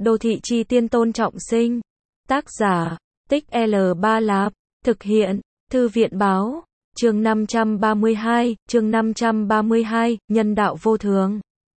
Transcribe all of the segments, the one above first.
Đô thị chi tiên Tôn Trọng Sinh. Tác giả, Tích L3 Lạp. Thực hiện, Thư viện báo. Chương 532, Nhân đạo vô thường.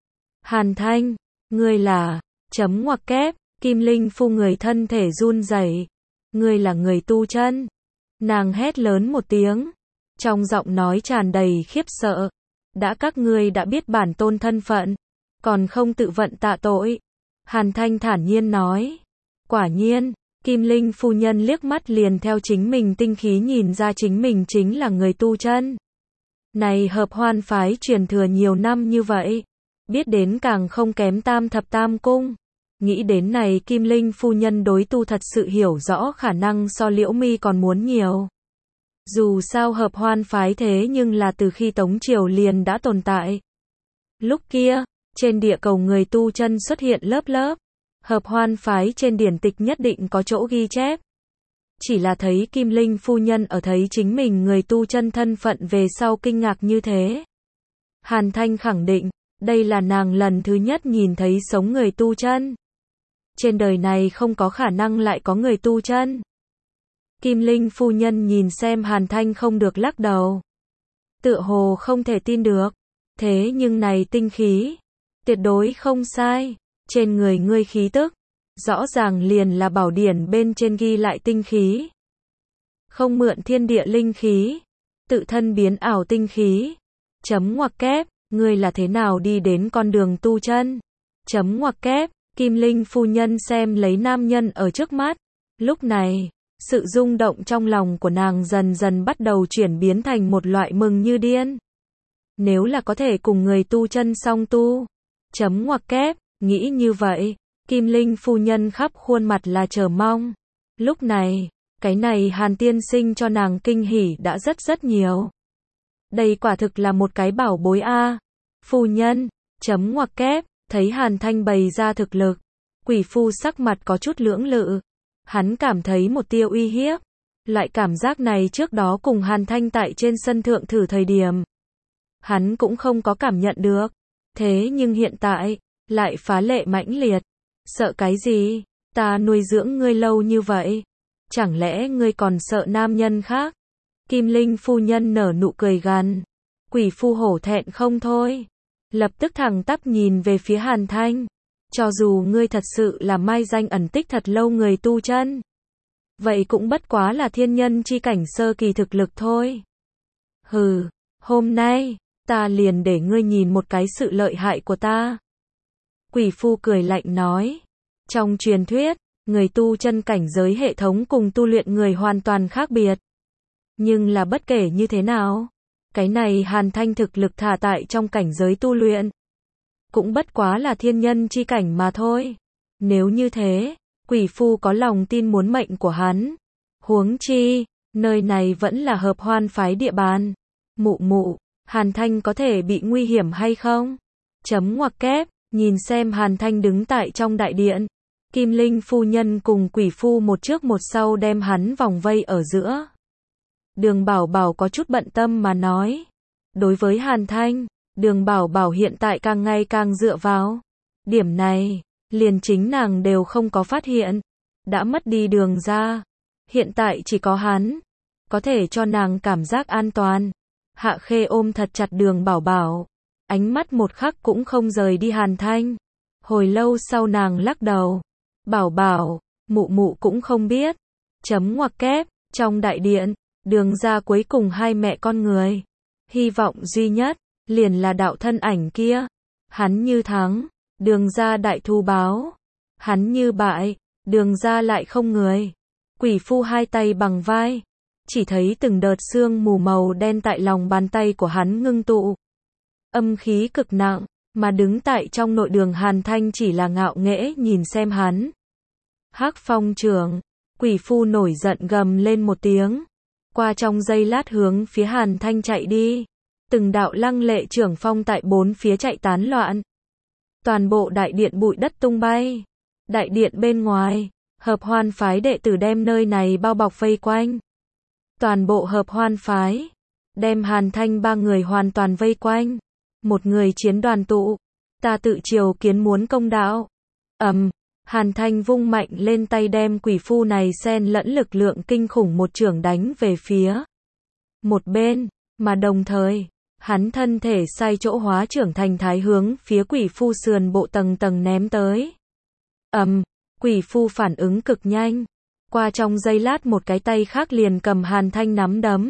Hàn Thanh, ngươi là, chấm ngoặc kép, Kim Linh Phu người thân thể run rẩy. Ngươi là người tu chân. Nàng hét lớn một tiếng, trong giọng nói tràn đầy khiếp sợ. Các ngươi đã biết bản tôn thân phận, còn không tự vận tạ tội. Hàn Thanh thản nhiên nói. Quả nhiên, Kim Linh phu nhân liếc mắt liền theo chính mình tinh khí nhìn ra chính mình chính là người tu chân. Này Hợp Hoan phái truyền thừa nhiều năm như vậy, biết đến càng không kém Tam Thập Tam Cung. Nghĩ đến này Kim Linh phu nhân đối tu thật sự hiểu rõ khả năng so Liễu Mi còn muốn nhiều. Dù sao Hợp Hoan phái thế nhưng là từ khi Tống Triều liền đã tồn tại. Lúc kia, trên địa cầu người tu chân xuất hiện lớp lớp. Hợp Hoan phái trên điển tịch nhất định có chỗ ghi chép. Chỉ là thấy Kim Linh phu nhân ở thấy chính mình người tu chân thân phận về sau kinh ngạc như thế. Hàn Thanh khẳng định, đây là nàng lần thứ nhất nhìn thấy sống người tu chân. Trên đời này không có khả năng lại có người tu chân. Kim Linh phu nhân nhìn xem Hàn Thanh không được lắc đầu. Tựa hồ không thể tin được. Thế nhưng này tinh khí, tuyệt đối không sai. Trên người ngươi khí tức, rõ ràng liền là bảo điển bên trên ghi lại tinh khí. Không mượn thiên địa linh khí, tự thân biến ảo tinh khí. Chấm ngoặc kép, ngươi là thế nào đi đến con đường tu chân? Chấm ngoặc kép, Kim Linh phu nhân xem lấy nam nhân ở trước mắt. Lúc này, sự rung động trong lòng của nàng dần dần bắt đầu chuyển biến thành một loại mừng như điên. Nếu là có thể cùng người tu chân song tu. Chấm ngoặc kép. Nghĩ như vậy, Kim Linh phu nhân khắp khuôn mặt là chờ mong. Lúc này, cái này Hàn tiên sinh cho nàng kinh hỉ đã rất nhiều. Đây quả thực là một cái bảo bối a. Phu nhân, chấm ngoặc kép, thấy Hàn Thanh bày ra thực lực. Quỷ phu sắc mặt có chút lưỡng lự. Hắn cảm thấy một tia uy hiếp. Loại cảm giác này trước đó cùng Hàn Thanh tại trên sân thượng thử thời điểm. Hắn cũng không có cảm nhận được. Thế nhưng hiện tại, lại phá lệ mãnh liệt. Sợ cái gì? Ta nuôi dưỡng ngươi lâu như vậy. Chẳng lẽ ngươi còn sợ nam nhân khác? Kim Linh phu nhân nở nụ cười gằn. Quỷ phu hổ thẹn không thôi. Lập tức thẳng tắp nhìn về phía Hàn Thanh. Cho dù ngươi thật sự là mai danh ẩn tích thật lâu người tu chân. Vậy cũng bất quá là thiên nhân chi cảnh sơ kỳ thực lực thôi. Hừ, hôm nay, ta liền để ngươi nhìn một cái sự lợi hại của ta. Quỷ phu cười lạnh nói. Trong truyền thuyết, người tu chân cảnh giới hệ thống cùng tu luyện người hoàn toàn khác biệt. Nhưng là bất kể như thế nào, cái này Hàn Thanh thực lực thả tại trong cảnh giới tu luyện. Cũng bất quá là thiên nhân chi cảnh mà thôi. Nếu như thế, quỷ phu có lòng tin muốn mệnh của hắn. Huống chi, nơi này vẫn là Hợp Hoan phái địa bàn. Mụ, Hàn Thanh có thể bị nguy hiểm hay không? Chấm ngoặc kép. Nhìn xem Hàn Thanh đứng tại trong đại điện. Kim Linh phu nhân cùng quỷ phu một trước một sau đem hắn vòng vây ở giữa. Đường Bảo Bảo có chút bận tâm mà nói. Đối với Hàn Thanh, Đường Bảo Bảo hiện tại càng ngày càng dựa vào. Điểm này, liền chính nàng đều không có phát hiện. Đã mất đi đường ra. Hiện tại chỉ có hắn. Có thể cho nàng cảm giác an toàn. Hạ Khê ôm thật chặt Đường Bảo Bảo. Ánh mắt một khắc cũng không rời đi Hàn Thanh. Hồi lâu sau nàng lắc đầu. Bảo Bảo, mụ cũng không biết. Chấm ngoặc kép, trong đại điện, Đường ra cuối cùng hai mẹ con người. Hy vọng duy nhất, liền là đạo thân ảnh kia. Hắn như thắng, Đường ra đại thu báo. Hắn như bại, Đường ra lại không người. Quỷ phu hai tay bằng vai. Chỉ thấy từng đợt sương mù màu đen tại lòng bàn tay của hắn ngưng tụ. Âm khí cực nặng, mà đứng tại trong nội đường Hàn Thanh chỉ là ngạo nghễ nhìn xem hắn. Hắc Phong trưởng, quỷ phu nổi giận gầm lên một tiếng. Qua trong giây lát hướng phía Hàn Thanh chạy đi. Từng đạo lăng lệ trưởng phong tại bốn phía chạy tán loạn. Toàn bộ đại điện bụi đất tung bay. Đại điện bên ngoài, Hợp Hoan phái đệ tử đem nơi này bao bọc vây quanh. Toàn bộ Hợp Hoan phái, đem Hàn Thanh ba người hoàn toàn vây quanh. Một người chiến đoàn tụ. Ta tự triều kiến muốn công đạo. Hàn Thanh vung mạnh lên tay đem quỷ phu này xen lẫn lực lượng kinh khủng một chưởng đánh về phía một bên, mà đồng thời, hắn thân thể sai chỗ hóa trưởng thành thái hướng phía quỷ phu sườn bộ tầng tầng ném tới. Quỷ phu phản ứng cực nhanh, qua trong giây lát một cái tay khác liền cầm Hàn Thanh nắm đấm.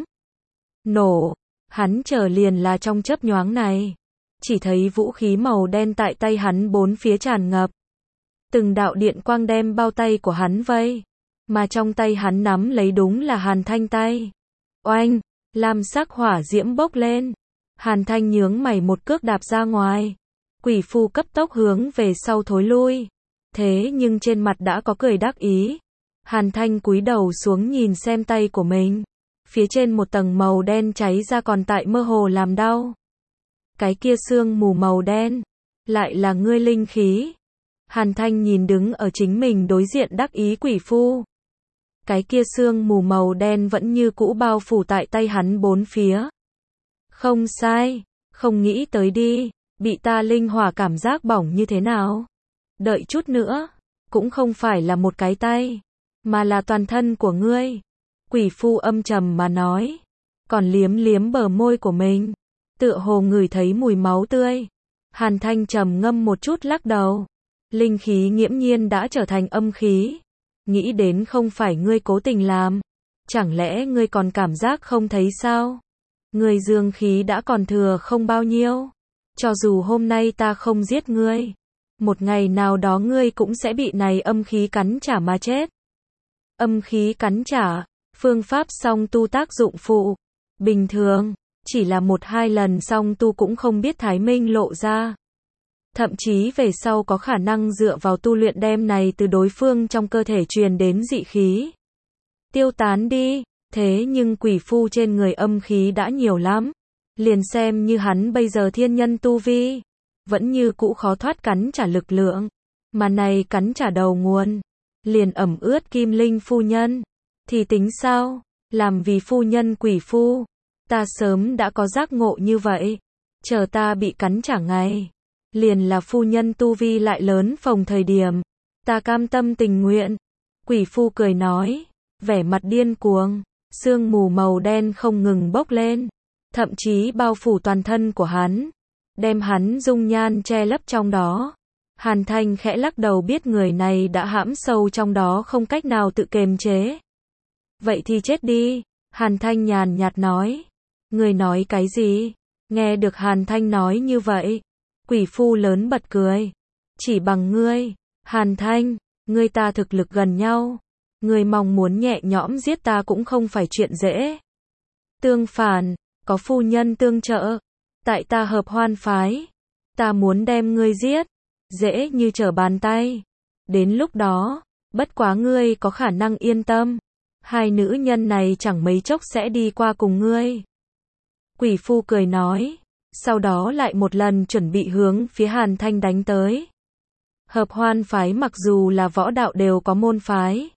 Nổ, hắn chờ liền là trong chớp nhoáng này, chỉ thấy vũ khí màu đen tại tay hắn bốn phía tràn ngập. Từng đạo điện quang đem bao tay của hắn vây, mà trong tay hắn nắm lấy đúng là Hàn Thanh tay. Oanh, lam sắc hỏa diễm bốc lên. Hàn Thanh nhướng mày một cước đạp ra ngoài. Quỷ phu cấp tốc hướng về sau thối lui. Thế nhưng trên mặt đã có cười đắc ý. Hàn Thanh cúi đầu xuống nhìn xem tay của mình. Phía trên một tầng màu đen cháy ra còn tại mơ hồ làm đau. Cái kia sương mù màu đen, lại là ngươi linh khí. Hàn Thanh nhìn đứng ở chính mình đối diện đắc ý quỷ phu. Cái kia sương mù màu đen vẫn như cũ bao phủ tại tay hắn bốn phía. Không sai, không nghĩ tới đi, bị ta linh hỏa cảm giác bỏng như thế nào. Đợi chút nữa, cũng không phải là một cái tay, mà là toàn thân của ngươi. Quỷ phu âm trầm mà nói, còn liếm liếm bờ môi của mình, tựa hồ ngửi thấy mùi máu tươi. Hàn Thanh trầm ngâm một chút lắc đầu. Linh khí nghiễm nhiên đã trở thành âm khí. Nghĩ đến không phải ngươi cố tình làm. Chẳng lẽ ngươi còn cảm giác không thấy sao? Ngươi dương khí đã còn thừa không bao nhiêu. Cho dù hôm nay ta không giết ngươi, một ngày nào đó ngươi cũng sẽ bị này âm khí cắn trả mà chết. Âm khí cắn trả, phương pháp song tu tác dụng phụ. Bình thường, chỉ là 1-2 lần song tu cũng không biết thái minh lộ ra. Thậm chí về sau có khả năng dựa vào tu luyện đem này từ đối phương trong cơ thể truyền đến dị khí. Tiêu tán đi, thế nhưng quỷ phu trên người âm khí đã nhiều lắm. Liền xem như hắn bây giờ thiên nhân tu vi, vẫn như cũ khó thoát cắn trả lực lượng. Mà này cắn trả đầu nguồn, liền ẩm ướt Kim Linh phu nhân. Thì tính sao, làm vì phu nhân quỷ phu, ta sớm đã có giác ngộ như vậy. Chờ ta bị cắn trả ngày, liền là phu nhân tu vi lại lớn phồng thời điểm, ta cam tâm tình nguyện. Quỷ phu cười nói, vẻ mặt điên cuồng, sương mù màu đen không ngừng bốc lên, thậm chí bao phủ toàn thân của hắn, đem hắn dung nhan che lấp trong đó. Hàn Thanh khẽ lắc đầu biết người này đã hãm sâu trong đó không cách nào tự kiềm chế. Vậy thì chết đi, Hàn Thanh nhàn nhạt nói. Người nói cái gì? Nghe được Hàn Thanh nói như vậy, quỷ phu lớn bật cười. Chỉ bằng ngươi, Hàn Thanh, ngươi ta thực lực gần nhau. Ngươi mong muốn nhẹ nhõm giết ta cũng không phải chuyện dễ. Tương phản, có phu nhân tương trợ, tại ta Hợp Hoan phái, ta muốn đem ngươi giết, dễ như trở bàn tay. Đến lúc đó, bất quá ngươi có khả năng yên tâm, hai nữ nhân này chẳng mấy chốc sẽ đi qua cùng ngươi. Quỷ phu cười nói, sau đó lại một lần chuẩn bị hướng phía Hàn Thanh đánh tới. Hợp Hoan phái mặc dù là võ đạo đều có môn phái,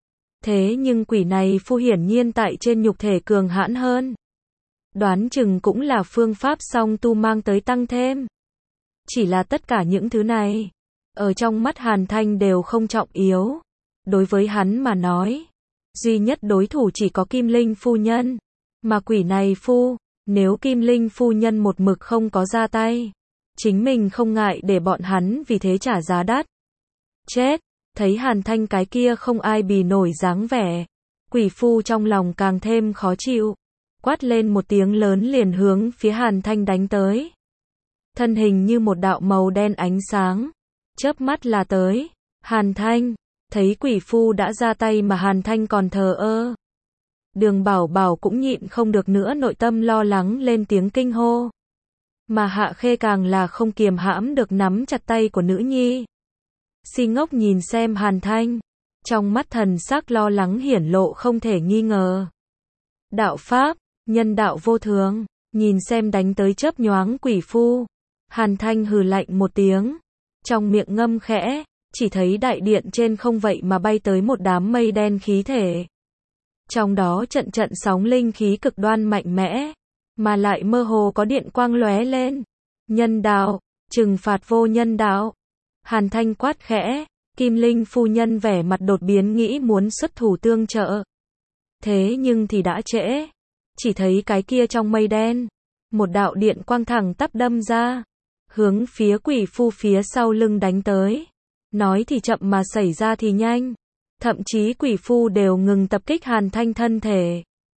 thế nhưng quỷ này phu hiển nhiên tại trên nhục thể cường hãn hơn. Đoán chừng cũng là phương pháp song tu mang tới tăng thêm. Chỉ là tất cả những thứ này, ở trong mắt Hàn Thanh đều không trọng yếu. Đối với hắn mà nói, duy nhất đối thủ chỉ có Kim Linh phu nhân. Mà quỷ này phu, nếu Kim Linh phu nhân một mực không có ra tay, chính mình không ngại để bọn hắn vì thế trả giá đắt. Chết, thấy Hàn Thanh cái kia không ai bì nổi dáng vẻ, quỷ phu trong lòng càng thêm khó chịu, quát lên một tiếng lớn liền hướng phía Hàn Thanh đánh tới. Thân hình như một đạo màu đen ánh sáng, chớp mắt là tới. Hàn Thanh, thấy quỷ phu đã ra tay mà Hàn Thanh còn thờ ơ. Đường Bảo Bảo cũng nhịn không được nữa nội tâm lo lắng lên tiếng kinh hô. Mà Hạ Khê càng là không kiềm hãm được nắm chặt tay của nữ nhi. Si ngốc nhìn xem Hàn Thanh, trong mắt thần sắc lo lắng hiển lộ không thể nghi ngờ. Đạo pháp, nhân đạo vô thường, nhìn xem đánh tới chớp nhoáng quỷ phu. Hàn Thanh hừ lạnh một tiếng, trong miệng ngâm khẽ, chỉ thấy đại điện trên không vậy mà bay tới một đám mây đen khí thể. Trong đó trận trận sóng linh khí cực đoan mạnh mẽ, mà lại mơ hồ có điện quang lóe lên. Nhân đạo, trừng phạt vô nhân đạo. Hàn Thanh quát khẽ, Kim Linh phu nhân vẻ mặt đột biến nghĩ muốn xuất thủ tương trợ. Thế nhưng thì đã trễ. Chỉ thấy cái kia trong mây đen, một đạo điện quang thẳng tắp đâm ra, hướng phía quỷ phu phía sau lưng đánh tới. Nói thì chậm mà xảy ra thì nhanh. Thậm chí quỷ phu đều ngừng tập kích Hàn Thanh thân thể.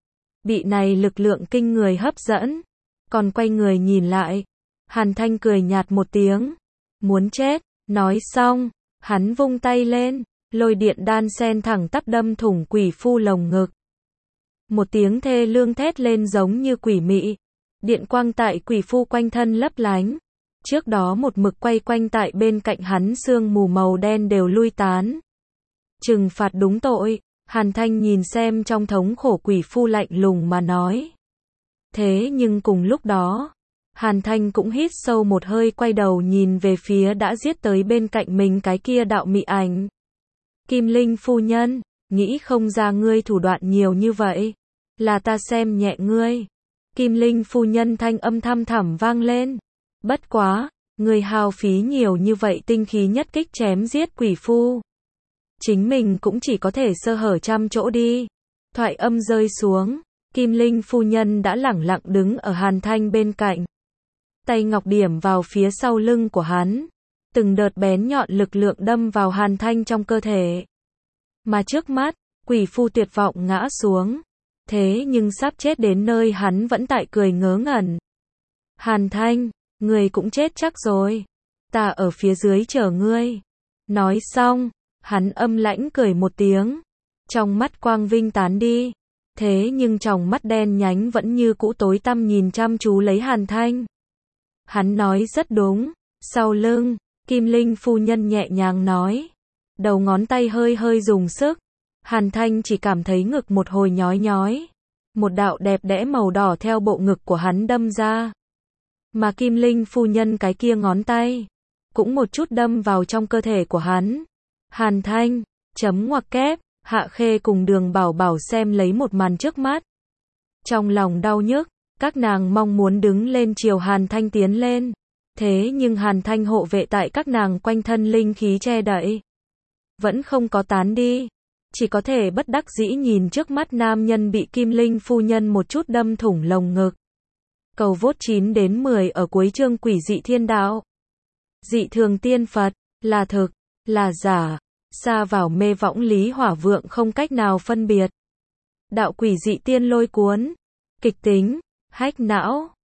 Bị này lực lượng kinh người hấp dẫn. Còn quay người nhìn lại. Hàn Thanh cười nhạt một tiếng. Muốn chết. Nói xong, hắn vung tay lên. Lôi điện đan sen thẳng tắp đâm thủng quỷ phu lồng ngực. Một tiếng thê lương thét lên giống như quỷ mị. Điện quang tại quỷ phu quanh thân lấp lánh. Trước đó một mực quay quanh tại bên cạnh hắn sương mù màu đen đều lui tán. Trừng phạt đúng tội. Hàn Thanh nhìn xem trong thống khổ quỷ phu lạnh lùng mà nói. Thế nhưng cùng lúc đó, Hàn Thanh cũng hít sâu một hơi quay đầu nhìn về phía đã giết tới bên cạnh mình cái kia đạo mị ảnh. Kim Linh phu nhân, nghĩ không ra ngươi thủ đoạn nhiều như vậy. Là ta xem nhẹ ngươi. Kim Linh phu nhân thanh âm thăm thẳm vang lên. Bất quá, ngươi hao phí nhiều như vậy tinh khí nhất kích chém giết quỷ phu. Chính mình cũng chỉ có thể sơ hở trăm chỗ đi. Thoại âm rơi xuống, Kim Linh phu nhân đã lẳng lặng đứng ở Hàn Thanh bên cạnh. Tay ngọc điểm vào phía sau lưng của hắn. Từng đợt bén nhọn lực lượng đâm vào Hàn Thanh trong cơ thể. Mà trước mắt, quỷ phu tuyệt vọng ngã xuống. Thế nhưng sắp chết đến nơi hắn vẫn tại cười ngớ ngẩn. Hàn Thanh, ngươi cũng chết chắc rồi. Ta ở phía dưới chờ ngươi. Nói xong, hắn âm lãnh cười một tiếng. Trong mắt quang vinh tán đi. Thế nhưng trong mắt đen nhánh vẫn như cũ tối tăm nhìn chăm chú lấy Hàn Thanh. Hắn nói rất đúng. Sau lưng, Kim Linh phu nhân nhẹ nhàng nói. Đầu ngón tay hơi hơi dùng sức. Hàn Thanh chỉ cảm thấy ngực một hồi nhói nhói. Một đạo đẹp đẽ màu đỏ theo bộ ngực của hắn đâm ra. Mà Kim Linh phu nhân cái kia ngón tay cũng một chút đâm vào trong cơ thể của hắn. Hàn Thanh, chấm ngoặc kép, Hạ Khê cùng Đường Bảo Bảo xem lấy một màn trước mắt. Trong lòng đau nhức, các nàng mong muốn đứng lên chiều Hàn Thanh tiến lên. Thế nhưng Hàn Thanh hộ vệ tại các nàng quanh thân linh khí che đậy. Vẫn không có tán đi. Chỉ có thể bất đắc dĩ nhìn trước mắt nam nhân bị Kim Linh phu nhân một chút đâm thủng lồng ngực. Cầu vote 9 đến 10 ở cuối chương Quỷ dị thiên đạo. Dị thường tiên Phật, là thực, là giả, xa vào mê võng lý hỏa vượng không cách nào phân biệt. Đạo quỷ dị tiên lôi cuốn, kịch tính, hách não.